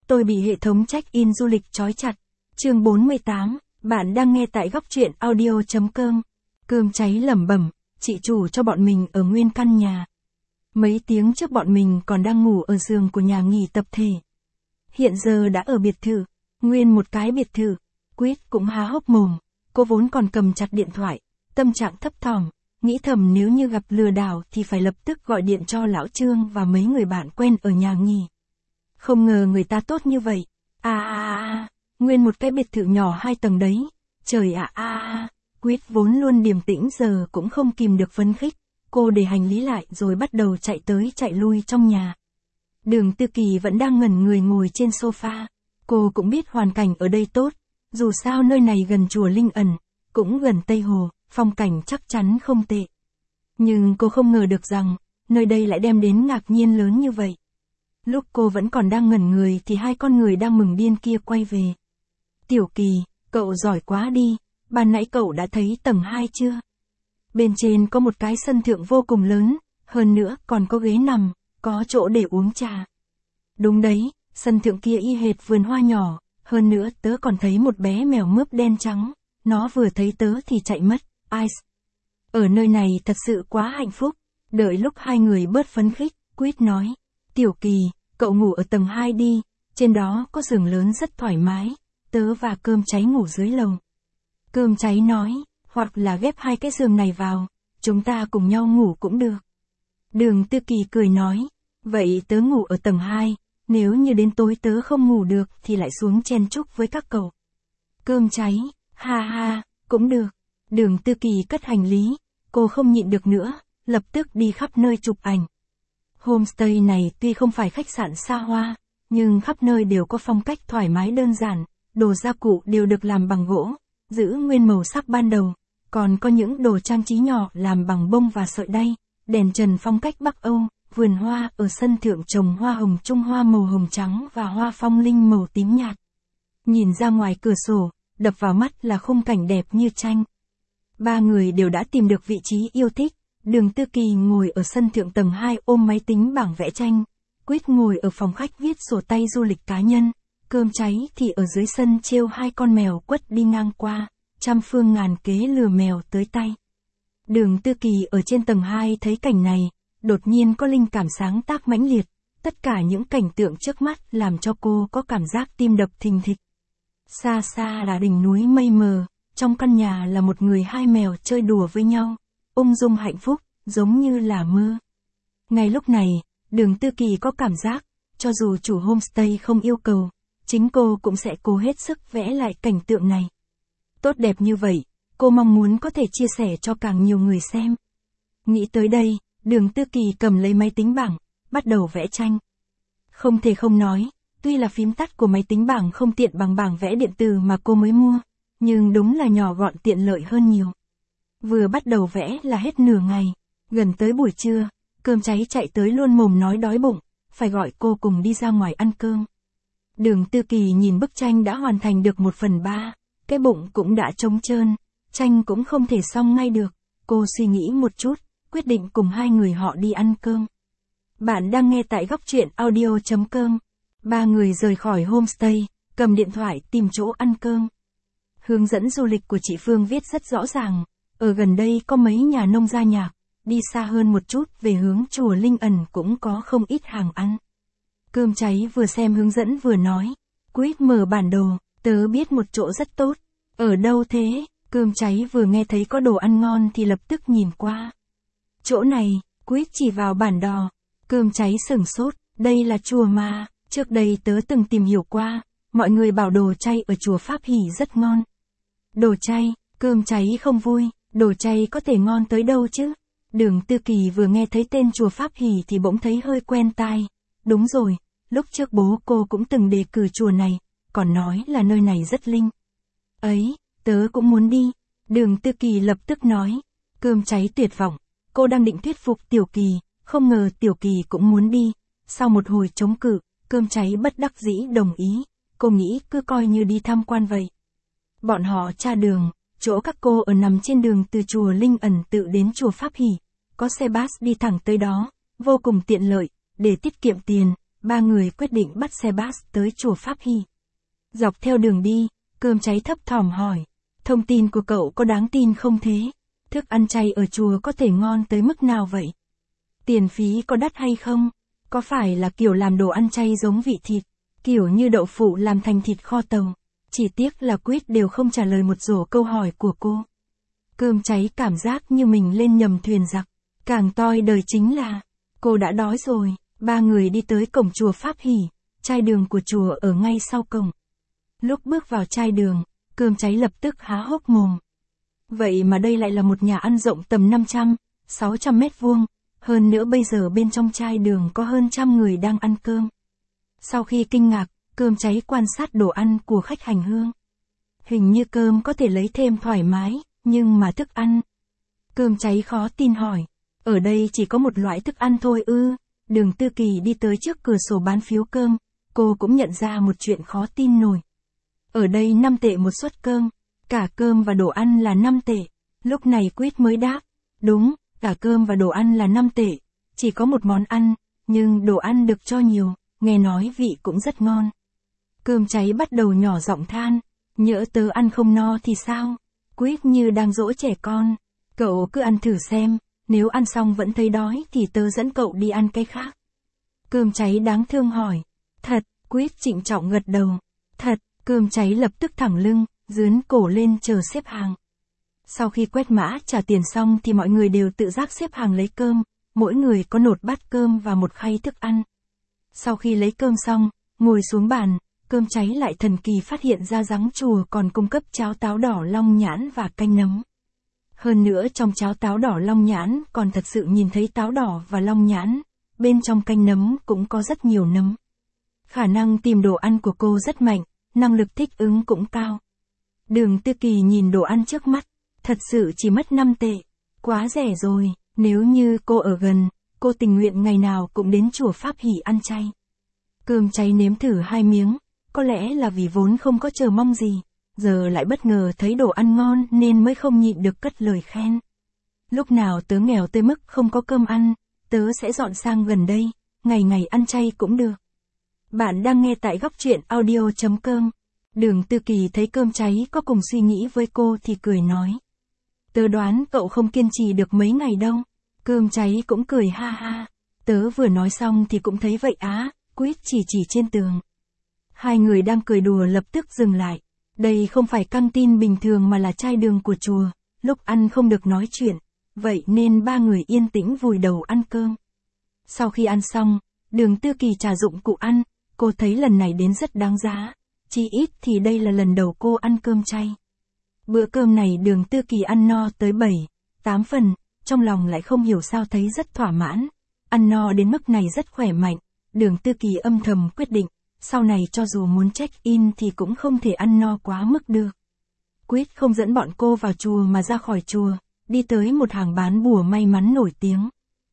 Tôi bị hệ thống check-in du lịch trói chặt. Chương 48, bạn đang nghe tại góc truyện audio.com. Cơm cháy lẩm bẩm, chị chủ cho bọn mình ở nguyên căn nhà. Mấy tiếng trước bọn mình còn đang ngủ ở giường của nhà nghỉ tập thể. Hiện giờ đã ở biệt thự, nguyên một cái biệt thự. Quýt cũng há hốc mồm, cô vốn còn cầm chặt điện thoại, tâm trạng thấp thỏm, nghĩ thầm nếu như gặp lừa đảo thì phải lập tức gọi điện cho lão Trương và mấy người bạn quen ở nhà nghỉ. Không ngờ người ta tốt như vậy. Nguyên một cái biệt thự nhỏ 2 tầng đấy. Trời ạ. Quýt vốn luôn điềm tĩnh giờ cũng không kìm được phấn khích. Cô để hành lý lại rồi bắt đầu chạy tới chạy lui trong nhà. Đường Tư Kỳ vẫn đang ngẩn người ngồi trên sofa. Cô cũng biết hoàn cảnh ở đây tốt. Dù sao nơi này gần chùa Linh Ẩn, cũng gần Tây Hồ, phong cảnh chắc chắn không tệ. Nhưng cô không ngờ được rằng, nơi đây lại đem đến ngạc nhiên lớn như vậy. Lúc cô vẫn còn đang ngẩn người thì 2 con người đang mừng điên kia quay về. Tiểu Kỳ, cậu giỏi quá đi, ban nãy cậu đã thấy tầng 2 chưa? Bên trên có một cái sân thượng vô cùng lớn, hơn nữa còn có ghế nằm, có chỗ để uống trà. Đúng đấy, sân thượng kia y hệt vườn hoa nhỏ, hơn nữa tớ còn thấy một bé mèo mướp đen trắng, nó vừa thấy tớ thì chạy mất, Ice. Ở nơi này thật sự quá hạnh phúc, đợi lúc 2 người bớt phấn khích, Quýt nói, Tiểu Kỳ, cậu ngủ ở tầng 2 đi, trên đó có giường lớn rất thoải mái, tớ và Cơm Cháy ngủ dưới lầu. Cơm Cháy nói, hoặc là ghép 2 cái giường này vào, chúng ta cùng nhau ngủ cũng được. Đường Tư Kỳ cười nói, vậy tớ ngủ ở tầng 2, nếu như đến tối tớ không ngủ được thì lại xuống chen chúc với các cậu. Cơm Cháy, ha, cũng được. Đường Tư Kỳ cất hành lý, cô không nhịn được nữa, lập tức đi khắp nơi chụp ảnh. Homestay này tuy không phải khách sạn xa hoa, nhưng khắp nơi đều có phong cách thoải mái đơn giản, đồ gia cụ đều được làm bằng gỗ, giữ nguyên màu sắc ban đầu, còn có những đồ trang trí nhỏ làm bằng bông và sợi đay, đèn trần phong cách Bắc Âu, vườn hoa ở sân thượng trồng hoa hồng trung hoa màu hồng trắng và hoa phong linh màu tím nhạt. Nhìn ra ngoài cửa sổ, đập vào mắt là khung cảnh đẹp như tranh. 3 người đều đã tìm được vị trí yêu thích. Đường Tư Kỳ ngồi ở sân thượng tầng 2 ôm máy tính bảng vẽ tranh. Quýt ngồi ở phòng khách viết sổ tay du lịch cá nhân. Cơm Cháy thì ở dưới sân trêu 2 con mèo quất đi ngang qua, trăm phương ngàn kế lừa mèo tới tay. Đường Tư Kỳ ở trên tầng 2 thấy cảnh này, đột nhiên có linh cảm sáng tác mãnh liệt. Tất cả những cảnh tượng trước mắt làm cho cô có cảm giác tim đập thình thịch. Xa xa là đỉnh núi mây mờ, trong căn nhà là một người 2 mèo chơi đùa với nhau, ung dung hạnh phúc, giống như là mơ. Ngay lúc này, Đường Tư Kỳ có cảm giác, cho dù chủ homestay không yêu cầu, chính cô cũng sẽ cố hết sức vẽ lại cảnh tượng này. Tốt đẹp như vậy, cô mong muốn có thể chia sẻ cho càng nhiều người xem. Nghĩ tới đây, Đường Tư Kỳ cầm lấy máy tính bảng, bắt đầu vẽ tranh. Không thể không nói, tuy là phím tắt của máy tính bảng không tiện bằng bảng vẽ điện tử mà cô mới mua, nhưng đúng là nhỏ gọn tiện lợi hơn nhiều. Vừa bắt đầu vẽ là hết nửa ngày, gần tới buổi trưa, Cơm Cháy chạy tới luôn mồm nói đói bụng, phải gọi cô cùng đi ra ngoài ăn cơm. Đường Tư Kỳ nhìn bức tranh đã hoàn thành được 1/3, cái bụng cũng đã trống trơn, tranh cũng không thể xong ngay được, cô suy nghĩ một chút, quyết định cùng 2 người họ đi ăn cơm. Bạn đang nghe tại góc truyện audio.com. 3 người rời khỏi homestay, cầm điện thoại tìm chỗ ăn cơm. Hướng dẫn du lịch của chị Phương viết rất rõ ràng, ở gần đây có mấy nhà nông gia nhạc, đi xa hơn một chút về hướng chùa Linh Ẩn cũng có không ít hàng ăn. Cơm Cháy vừa xem hướng dẫn vừa nói, Quýt mở bản đồ, tớ biết một chỗ rất tốt. Ở đâu thế? Cơm Cháy vừa nghe thấy có đồ ăn ngon thì lập tức nhìn qua. Chỗ này, Quýt chỉ vào bản đồ. Cơm Cháy sửng sốt, đây là chùa mà, trước đây tớ từng tìm hiểu qua, mọi người bảo đồ chay ở chùa Pháp Hỷ rất ngon. Đồ chay, Cơm Cháy không vui, đồ chay có thể ngon tới đâu chứ? Đường Tư Kỳ vừa nghe thấy tên chùa Pháp Hỷ thì bỗng thấy hơi quen tai. Đúng rồi, lúc trước bố cô cũng từng đề cử chùa này, còn nói là nơi này rất linh. Ấy, tớ cũng muốn đi. Đường Tư Kỳ lập tức nói. Cơm Cháy tuyệt vọng, cô đang định thuyết phục Tiểu Kỳ, không ngờ Tiểu Kỳ cũng muốn đi. Sau một hồi chống cự, Cơm Cháy bất đắc dĩ đồng ý, cô nghĩ cứ coi như đi tham quan vậy. Bọn họ tra đường, chỗ các cô ở nằm trên đường từ chùa Linh Ẩn tự đến chùa Pháp Hỷ, có xe bus đi thẳng tới đó, vô cùng tiện lợi, để tiết kiệm tiền, ba người quyết định bắt xe bus tới chùa Pháp Hy. Dọc theo đường đi, Cơm Cháy thấp thỏm hỏi, thông tin của cậu có đáng tin không thế? Thức ăn chay ở chùa có thể ngon tới mức nào vậy? Tiền phí có đắt hay không? Có phải là kiểu làm đồ ăn chay giống vị thịt, kiểu như đậu phụ làm thành thịt kho tàu? Chỉ tiếc là Quýt đều không trả lời một rổ câu hỏi của cô. Cơm Cháy cảm giác như mình lên nhầm thuyền giặc. Càng toi đời chính là, cô đã đói rồi. Ba người đi tới cổng chùa Pháp Hỷ, trai đường của chùa ở ngay sau cổng. Lúc bước vào trai đường, Cơm Cháy lập tức há hốc mồm. Vậy mà đây lại là một nhà ăn rộng tầm 500-600 mét vuông, hơn nữa bây giờ bên trong trai đường có hơn 100 người đang ăn cơm. Sau khi kinh ngạc, Cơm Cháy quan sát đồ ăn của khách hành hương. Hình như cơm có thể lấy thêm thoải mái, nhưng mà thức ăn. Cơm Cháy khó tin hỏi, ở đây chỉ có một loại thức ăn thôi ư? Đường Tư Kỳ đi tới trước cửa sổ bán phiếu cơm, cô cũng nhận ra một chuyện khó tin nổi. Ở đây 5 tệ một suất cơm, cả cơm và đồ ăn là 5 tệ. Lúc này Quýt mới đáp, đúng, cả cơm và đồ ăn là 5 tệ, chỉ có một món ăn, nhưng đồ ăn được cho nhiều, nghe nói vị cũng rất ngon. Cơm Cháy bắt đầu nhỏ giọng than, nhỡ tớ ăn không no thì sao? Quýt như đang dỗ trẻ con, cậu cứ ăn thử xem, nếu ăn xong vẫn thấy đói thì tớ dẫn cậu đi ăn cái khác. Cơm Cháy đáng thương hỏi, thật? Quýt trịnh trọng gật đầu, thật. Cơm Cháy lập tức thẳng lưng, dướn cổ lên chờ xếp hàng. Sau khi quét mã trả tiền xong thì mọi người đều tự giác xếp hàng lấy cơm, mỗi người có nột bát cơm và một khay thức ăn. Sau khi lấy cơm xong, ngồi xuống bàn, Cơm Cháy lại thần kỳ phát hiện ra giáng chùa còn cung cấp cháo táo đỏ long nhãn và canh nấm. Hơn nữa trong cháo táo đỏ long nhãn còn thật sự nhìn thấy táo đỏ và long nhãn, bên trong canh nấm cũng có rất nhiều nấm. Khả năng tìm đồ ăn của cô rất mạnh, năng lực thích ứng cũng cao. Đường Tư Kỳ nhìn đồ ăn trước mắt, thật sự chỉ mất 5 tệ, quá rẻ rồi, nếu như cô ở gần, cô tình nguyện ngày nào cũng đến chùa Pháp Hỷ ăn chay. Cơm Cháy nếm thử 2 miếng, có lẽ là vì vốn không có chờ mong gì, giờ lại bất ngờ thấy đồ ăn ngon nên mới không nhịn được cất lời khen. Lúc nào tớ nghèo tới mức không có cơm ăn, tớ sẽ dọn sang gần đây, ngày ngày ăn chay cũng được. Bạn đang nghe tại góc truyện audio.com. Đường Tư Kỳ thấy Cơm Cháy có cùng suy nghĩ với cô thì cười nói, tớ đoán cậu không kiên trì được mấy ngày đâu. Cơm Cháy cũng cười ha ha, tớ vừa nói xong thì cũng thấy vậy á. Quýt chỉ trên tường. Hai người đang cười đùa lập tức dừng lại. Đây không phải căng tin bình thường mà là trai đường của chùa, lúc ăn không được nói chuyện, vậy nên ba người yên tĩnh vùi đầu ăn cơm. Sau khi ăn xong, Đường Tư Kỳ trả dụng cụ ăn, cô thấy lần này đến rất đáng giá, chỉ ít thì đây là lần đầu cô ăn cơm chay. Bữa cơm này Đường Tư Kỳ ăn no tới 7-8 phần, trong lòng lại không hiểu sao thấy rất thỏa mãn, ăn no đến mức này rất khỏe mạnh. Đường Tư Kỳ âm thầm quyết định, sau này cho dù muốn check-in thì cũng không thể ăn no quá mức được. Quýt không dẫn bọn cô vào chùa mà ra khỏi chùa, đi tới một hàng bán bùa may mắn nổi tiếng.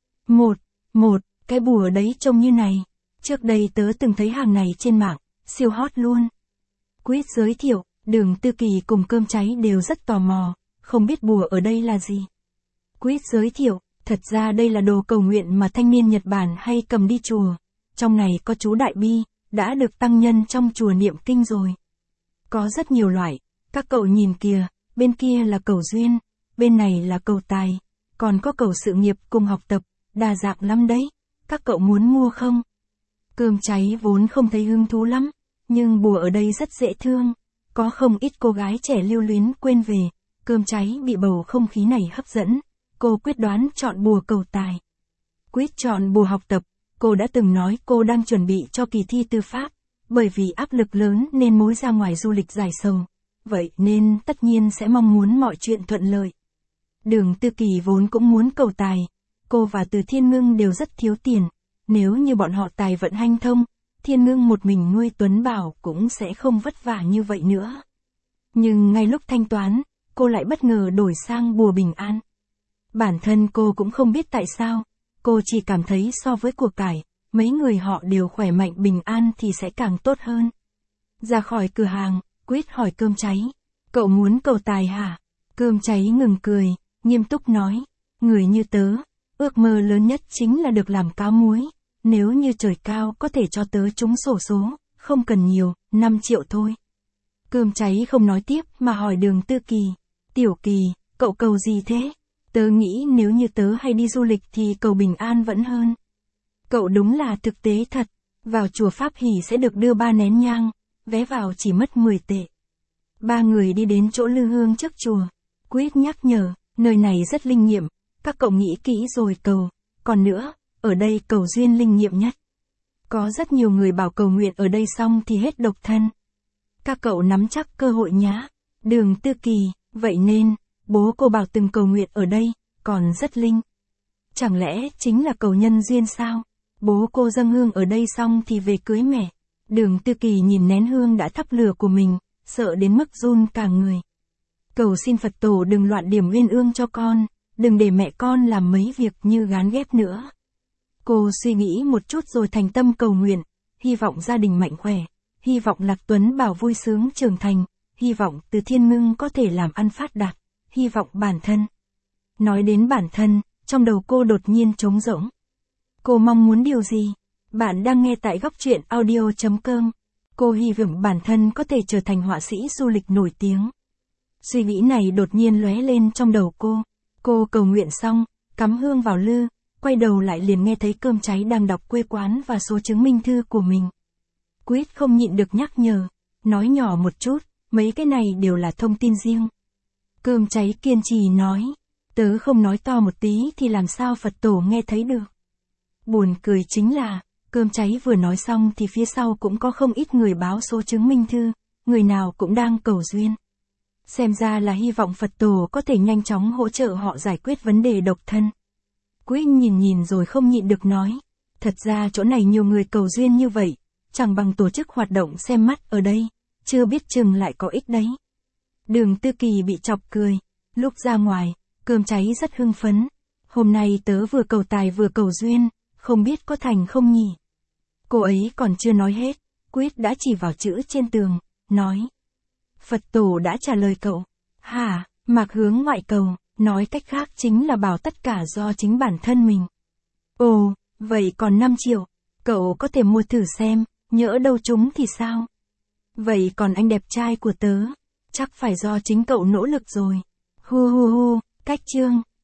Cái bùa đấy trông như này, trước đây tớ từng thấy hàng này trên mạng, siêu hot luôn. Quýt giới thiệu, Đường Tư Kỳ cùng Cơm Cháy đều rất tò mò, không biết bùa ở đây là gì. Quýt giới thiệu, thật ra đây là đồ cầu nguyện mà thanh niên Nhật Bản hay cầm đi chùa. Trong này có chú Đại Bi, đã được tăng nhân trong chùa niệm kinh rồi. Có rất nhiều loại, các cậu nhìn kìa, bên kia là cầu duyên, bên này là cầu tài, còn có cầu sự nghiệp cùng học tập, đa dạng lắm đấy, các cậu muốn mua không? Cơm Cháy vốn không thấy hứng thú lắm, nhưng bùa ở đây rất dễ thương, có không ít cô gái trẻ lưu luyến quên về. Cơm Cháy bị bầu không khí này hấp dẫn, cô quyết đoán chọn bùa cầu tài. Quýt chọn bùa học tập. Cô đã từng nói cô đang chuẩn bị cho kỳ thi tư pháp, bởi vì áp lực lớn nên mới ra ngoài du lịch giải sầu, vậy nên tất nhiên sẽ mong muốn mọi chuyện thuận lợi. Đường Tư Kỳ vốn cũng muốn cầu tài, cô và Từ Thiên Ngưng đều rất thiếu tiền, nếu như bọn họ tài vận hanh thông, Thiên Ngưng một mình nuôi Tuấn Bảo cũng sẽ không vất vả như vậy nữa. Nhưng ngay lúc thanh toán, cô lại bất ngờ đổi sang bùa bình an. Bản thân cô cũng không biết tại sao. Cô chỉ cảm thấy so với của cải, mấy người họ đều khỏe mạnh bình an thì sẽ càng tốt hơn. Ra khỏi cửa hàng, Quýt hỏi Cơm Cháy, cậu muốn cầu tài hả? Cơm Cháy ngừng cười, nghiêm túc nói, người như tớ, ước mơ lớn nhất chính là được làm cáo muối, nếu như trời cao có thể cho tớ trúng xổ số, không cần nhiều, 5 triệu thôi. Cơm cháy không nói tiếp mà hỏi Đường Tư Kỳ. Tiểu Kỳ, cậu cầu gì thế? Tớ nghĩ nếu như tớ hay đi du lịch thì cầu bình an vẫn hơn. Cậu đúng là thực tế thật. Vào chùa Pháp Hỷ sẽ được đưa 3 nén nhang, vé vào chỉ mất 10 tệ. 3 người đi đến chỗ lư hương trước chùa. Quýt nhắc nhở, nơi này rất linh nghiệm, các cậu nghĩ kỹ rồi cầu. Còn nữa, ở đây cầu duyên linh nghiệm nhất. Có rất nhiều người bảo cầu nguyện ở đây xong thì hết độc thân. Các cậu nắm chắc cơ hội nhá. Đường Tư Kỳ, vậy nên, bố cô bảo từng cầu nguyện ở đây, còn rất linh. Chẳng lẽ chính là cầu nhân duyên sao? Bố cô dâng hương ở đây xong thì về cưới mẹ. Đường Tư Kỳ nhìn nén hương đã thắp lửa của mình, sợ đến mức run cả người. Cầu xin Phật tổ đừng loạn điểm uyên ương cho con, đừng để mẹ con làm mấy việc như gán ghép nữa. Cô suy nghĩ một chút rồi thành tâm cầu nguyện, hy vọng gia đình mạnh khỏe, hy vọng Lạc Tuấn Bảo vui sướng trưởng thành, hy vọng Từ Thiên Ngưng có thể làm ăn phát đạt, hy vọng bản thân. Nói đến bản thân, trong đầu cô đột nhiên trống rỗng. Cô mong muốn điều gì? Bạn đang nghe tại góc truyện audio.com. Cô hy vọng bản thân có thể trở thành họa sĩ du lịch nổi tiếng. Suy nghĩ này đột nhiên lóe lên trong đầu cô. Cô cầu nguyện xong, cắm hương vào lư, quay đầu lại liền nghe thấy Cơm Cháy đang đọc quê quán và số chứng minh thư của mình. Quýt không nhịn được nhắc nhở, nói nhỏ một chút, mấy cái này đều là thông tin riêng. Cơm Cháy kiên trì nói, tớ không nói to một tí thì làm sao Phật tổ nghe thấy được. Buồn cười chính là, Cơm Cháy vừa nói xong thì phía sau cũng có không ít người báo số chứng minh thư, người nào cũng đang cầu duyên. Xem ra là hy vọng Phật tổ có thể nhanh chóng hỗ trợ họ giải quyết vấn đề độc thân. Quýt nhìn rồi không nhịn được nói, thật ra chỗ này nhiều người cầu duyên như vậy, chẳng bằng tổ chức hoạt động xem mắt ở đây, chưa biết chừng lại có ích đấy. Đường Tư Kỳ bị chọc cười, lúc ra ngoài, Cơm Cháy rất hưng phấn. Hôm nay tớ vừa cầu tài vừa cầu duyên, không biết có thành không nhỉ? Cô ấy còn chưa nói hết, Quýt đã chỉ vào chữ trên tường, nói. Phật tổ đã trả lời cậu. Hả, Mạc hướng ngoại cầu, nói cách khác chính là bảo tất cả do chính bản thân mình. Ồ, vậy còn 5 triệu, cậu có thể mua thử xem, nhỡ đâu chúng thì sao? Vậy còn anh đẹp trai của tớ, chắc phải do chính cậu nỗ lực rồi. Hu, cách chương.